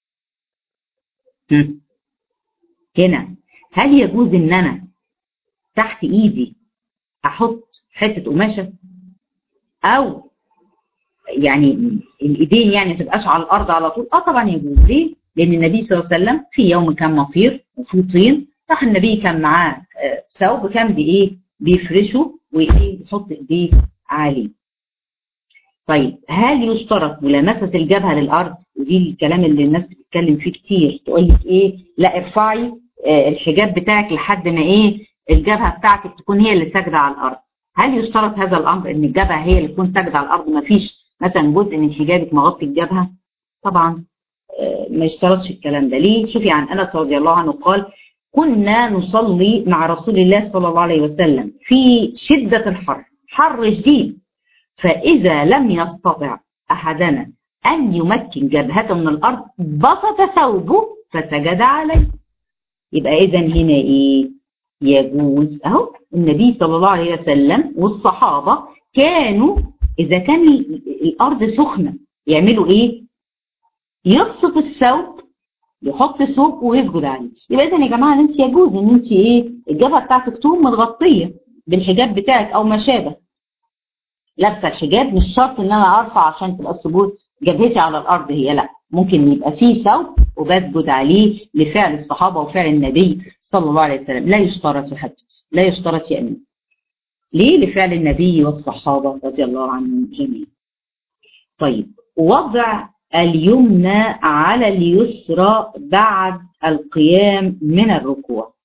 هنا هل يجوز إن أنا تحت إيدي أحط حتة قماشة، أو يعني الإيدين يعني ما تبقاش على الأرض على طول؟ طبعا يجوز. ليه؟ لأن النبي صلى الله عليه وسلم في يوم كان مطير وفي طين، راح النبي كان معاه ثوب كان بيفرشه ويحط إيديه عليه. طيب هل يشترط ملامسة الجبهة للأرض؟ ودي الكلام اللي الناس بتتكلم فيه كتير، تقول لك إيه؟ لا ارفعي الحجاب بتاعك لحد ما الجبهة بتاعتك تكون هي اللي ساجدة على الأرض. هل يشترط هذا الأمر إن الجبهة هي اللي تكون ساجدة على الأرض، ما فيش مثلا جزء من حجابك مغطي الجبهة؟ طبعا ما يشترطش الكلام ده. ليه؟ شوفي عن أنس رضي الله عنه قال كنا نصلي مع رسول الله صلى الله عليه وسلم في شدة الحر، حر شديد، فإذا لم يستطع أحدنا أن يمكن جبهته من الأرض بسط ثوبه فسجد عليه. يبقى إذا هنا يجوز. أهو النبي صلى الله عليه وسلم والصحابة كانوا إذا كان الأرض سخنة يعملوا يبسط الثوب، يحط ثوب ويسجد عليه. يبقى إذا يا جماعة أنت يجوز إن أنت الجبهة بتاعتك تكون متغطية بالحجاب بتاعك أو ما شابه، لابسه الحجاب، مش شرط ان انا ارفع عشان تبقى السجود جبهتي على الارض هي، لا، ممكن يبقى فيه ثوب وبسجد عليه لفعل الصحابه وفعل النبي صلى الله عليه وسلم. لا يشترط يا حبيبتي، لا يشترط يا امين. ليه؟ لفعل النبي والصحابه رضي الله عنهم جميعا. طيب وضع اليمنى على اليسرى بعد القيام من الركوع.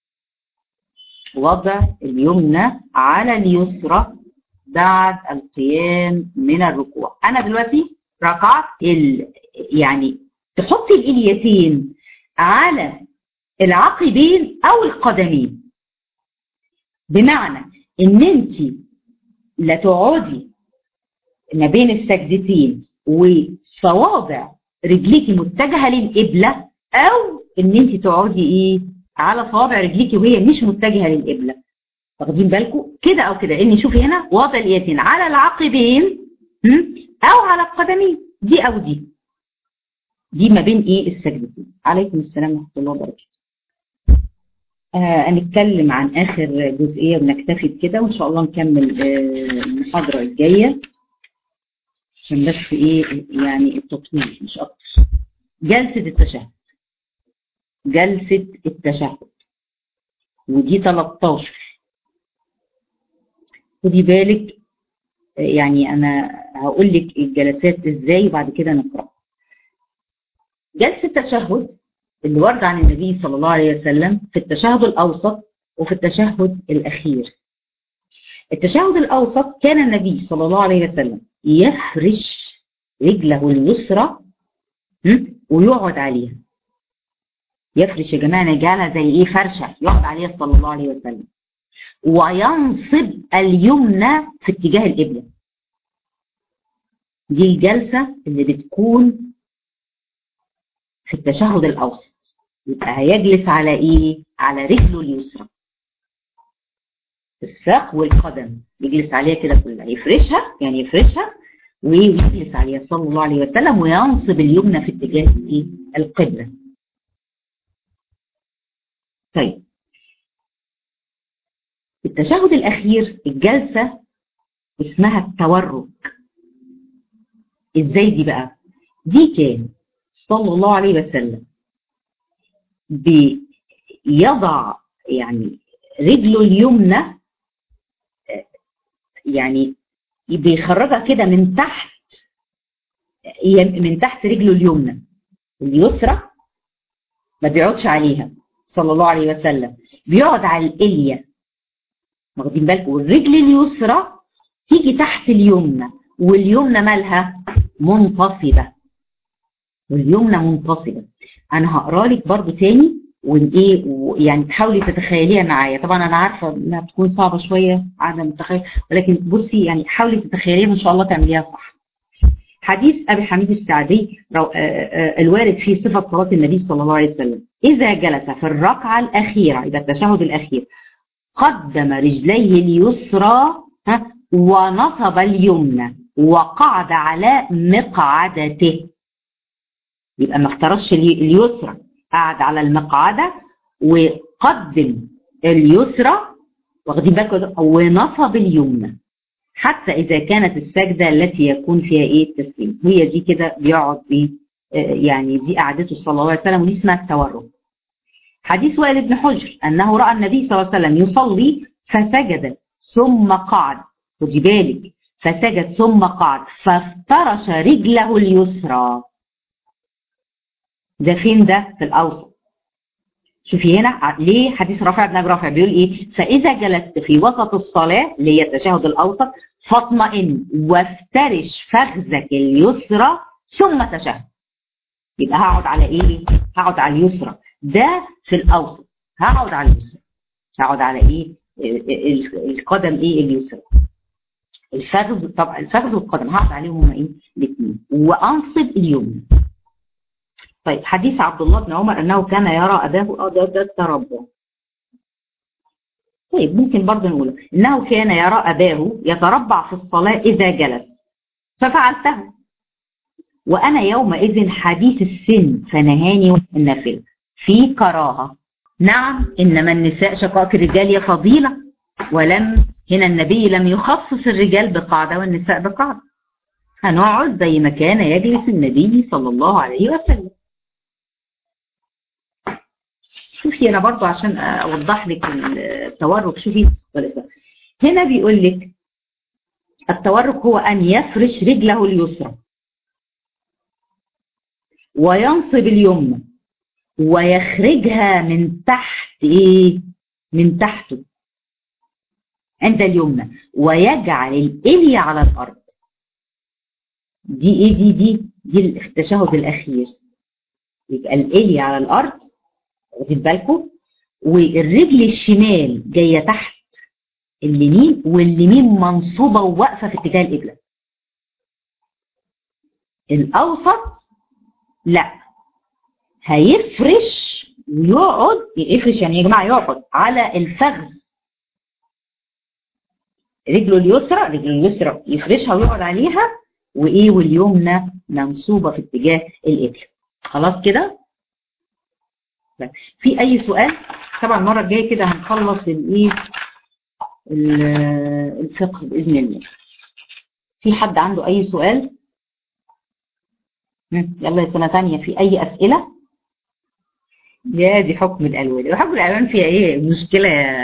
وضع اليمنى على اليسرى بعد القيام من الركوع. انا دلوقتي ركعت يعني تحطي الاليتين على العقبين او القدمين، بمعنى ان انت لا تقعدي ما بين السجدتين وصوابع رجليكي متجهه للقبله، او ان انت تقعدي على صوابع رجليكي وهي مش متجهه للقبله. واخدين بالكم كده او كده؟ لان شوفي هنا وضع اليدين على العقبين او على القدمين، دي او دي ما بين السجدتين. عليكم السلام ورحمه الله وبركاته. هنتكلم عن اخر جزئيه ونكتفي بكده، وان شاء الله نكمل المحاضره الجايه عشان بس يعني التطويل مش اكتر. جلسه التشهد، جلسه التشهد ودي 13. خدي بالك، يعني انا هقول لك الجلسات ازاي وبعد كده نقرا. جلسة التشهد اللي ورد عن النبي صلى الله عليه وسلم في التشهد الأوسط وفي التشهد الأخير. التشهد الأوسط كان النبي صلى الله عليه وسلم يفرش رجله اليسرى ويقعد عليها. يفرش يا جماعة يجعلها زي ايه فرشة يقعد عليها صلى الله عليه وسلم، وينصب اليمنى في اتجاه القبلة. دي الجلسة اللي بتكون في التشهد الأوسط. يبقى هيجلس على ايه؟ على رجله اليسرى، الساق والقدم يجلس عليها كده كلها، يفرشها يعني يفرشها ويجلس عليها صلى الله عليه وسلم، وينصب اليمنى في اتجاه ايه؟ القبلة. طيب التشهد الأخير الجلسة اسمها التورك. ازاي دي بقى؟ دي كان صلى الله عليه وسلم بيضع يعني رجله اليمنى، يعني بيخرجها كده من تحت رجله اليمنى، اليسرى ما بيقعدش عليها صلى الله عليه وسلم، بيقعد على الإلية، واخدين بالكم؟ والرجل اليسرى تيجي تحت اليمنى، واليمنى مالها منتصبة، واليمنى منتصبة. انا هقرا لك برضو تاني وايه يعني تحاولي تتخيليها معايا. طبعا انا عارفه انها بتكون صعبه شويه عدم التخيل، ولكن بصي يعني حاولي تتخيليها ان شاء الله تعمليها صح. حديث ابي حميد السعدي الوارد في صفه صلاه النبي صلى الله عليه وسلم: اذا جلس في الركعه الاخيره، يبقى التشهد الاخير، قدم رجليه اليسرى ونصب اليمنى وقعد على مقعدته. يبقى ما افترش اليسرى، قعد على المقعده وقدم اليسرى، واخدين بالكم، ونصب اليمنى حتى اذا كانت السجده التي يكون فيها ايه؟ التسليم. هي دي كده بيقعد بيه، يعني دي قعدته صلى الله عليه وسلم، ودي اسمها التورك. حديث وائل بن حجر انه راى النبي صلى الله عليه وسلم يصلي فسجد ثم قعد، خدي بالك، فسجد ثم قعد فافترش رجله اليسرى. ده فين ده؟ في الاوسط. شوفي هنا ليه حديث رافع بن ابي رافع بيقول ايه؟ فاذا جلست في وسط الصلاه اللي هي التشهد الاوسط فاطمئن وافترش فخذك اليسرى ثم تشهد. يبقى هقعد على ايه؟ هقعد على اليسرى، ده في الاوسط. هقعد على اليسرى، هقعد على ايه؟ القدم ايه؟ اليسرى. الفخذ، طبعا الفخذ والقدم هقعد عليهم هما ايه؟ الاثنين، وانصب اليمنى. طيب حديث عبد الله بن عمر انه كان يرى اباه، ده التربع. طيب ممكن برضه نقول انه كان يرى اباه يتربع في الصلاه اذا جلس ففعلته، وانا يومئذ حديث السن فنهاني النافله في كراهه. نعم انما النساء شقائق الرجال يا فضيله، ولم هنا النبي لم يخصص الرجال بقاعده والنساء بقاعده. هنقعد زي ما كان يجلس النبي صلى الله عليه وسلم. شوفي انا برضو عشان اوضح لك التورك. شوفي هنا بيقول لك التورك هو ان يفرش رجله اليسرى وينصب اليمنى ويخرجها من تحت ايه؟ من تحته عند اليمنى، ويجعل الإلية على الارض. دي ايه؟ دي التشهد الاخير. يبقى الإلية على الارض، واخدين بالكم، والرجل الشمال جايه تحت اليمين، واليمين منصوبه وواقفه في اتجاه القبله. الاوسط لا، هيفرش ويقعد، يفرش يعني يا جماعه يقعد على الفخذ، رجله اليسرى يفرشها ويقعد عليها، وايه؟ واليمنى منصوبه في اتجاه القبله. خلاص كده؟ في اي سؤال؟ طبعا المره الجايه كده هنخلص الايه؟ الفقه باذن الله. في حد عنده اي سؤال؟ يلا يا سنه ثانيه، في اي اسئله؟ يا دي حكم الالوان، حكم الالوان فيها ايه مشكله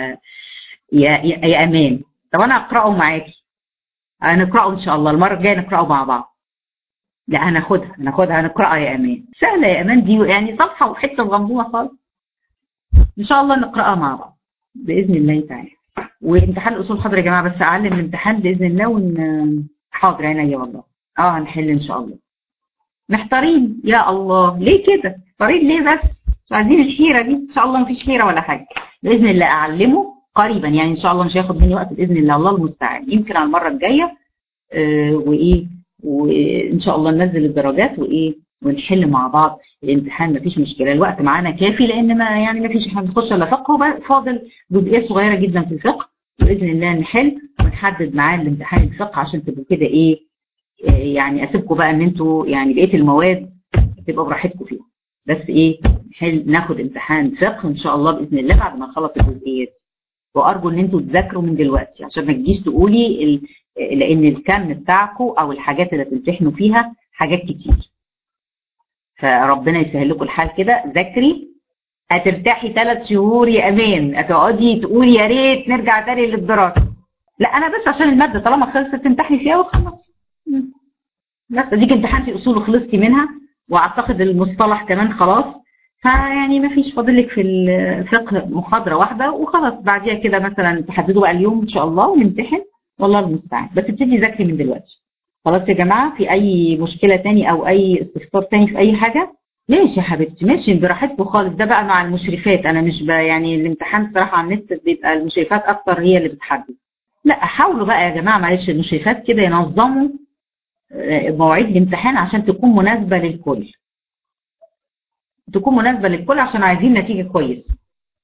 يا امان؟ طب انا اقراه معاكي، هنقراه ان شاء الله المره الجايه، نقراه مع بعض. لا هناخدها هنقراها يا امان، سهله يا امان دي، يعني صفحه وحته صغنونه خالص ان شاء الله نقراها مع بعض باذن الله تعالى. وامتحان الاصول حاضر يا جماعه، بس اعلم الامتحان باذن الله حاضر عينيا والله. هنحل ان شاء الله. محتارين يا الله ليه كده؟ محتارين ليه بس؟ مش عايزين الحيره دي، ان شاء الله مفيش حيره ولا حاجه باذن الله. اعلمه قريبا يعني ان شاء الله، مش هياخد مني وقت باذن الله، الله المستعان. يمكن على المره الجايه وايه، وان شاء الله ننزل الدرجات وايه ونحل مع بعض الامتحان. مفيش مشكله، الوقت معانا كافي، لان ما يعني مفيش، احنا بنخش الا فقه، فاضل جزئيه صغيره جدا في الفقه باذن الله نحل ونحدد معاه الامتحان الفقه، عشان تبقوا كده ايه يعني اسيبكم بقى ان انتوا يعني بقيه المواد تبقوا براحتكم فيها، بس ايه ناخد امتحان فقه ان شاء الله باذن الله بعد ما نخلص الجزئيات. وارجو ان انتوا تذاكروا من دلوقتي عشان ما تجيش تقولي لان الكم بتاعكم او الحاجات اللي تمتحنوا فيها حاجات كتير. فربنا يسهل لكم الحال كده. ذاكري هترتاحي 3 شهور يا امان، هتقعدي تقولي يا ريت نرجع تاني للدراسه. لا انا بس عشان الماده طالما خلصت تمتحني فيها وخلاص. بس اديك امتحنتي اصول وخلصتي منها، واعتقد المصطلح كمان خلاص، فيعني ما فيش فاضل لك في الفقه محاضره واحده وخلاص. بعديها كده مثلا تحددوا بقى اليوم ان شاء الله ونمتحن، والله المستعان. بس ابتدي ذاكري من دلوقتي. خلاص يا جماعه، في اي مشكله تاني او اي استفسار تاني في اي حاجه؟ ماشي يا حبيبتي، ماشي براحتكم خالص. ده بقى مع المشرفات، انا مش يعني الامتحان صراحه على النت بيبقى المشرفات اكتر هي اللي بتحدد. لا حاولوا بقى يا جماعه معلش المشرفات كده ينظموا مواعيد الامتحان عشان تكون مناسبة للكل، عشان عايزين نتيجة كويسة.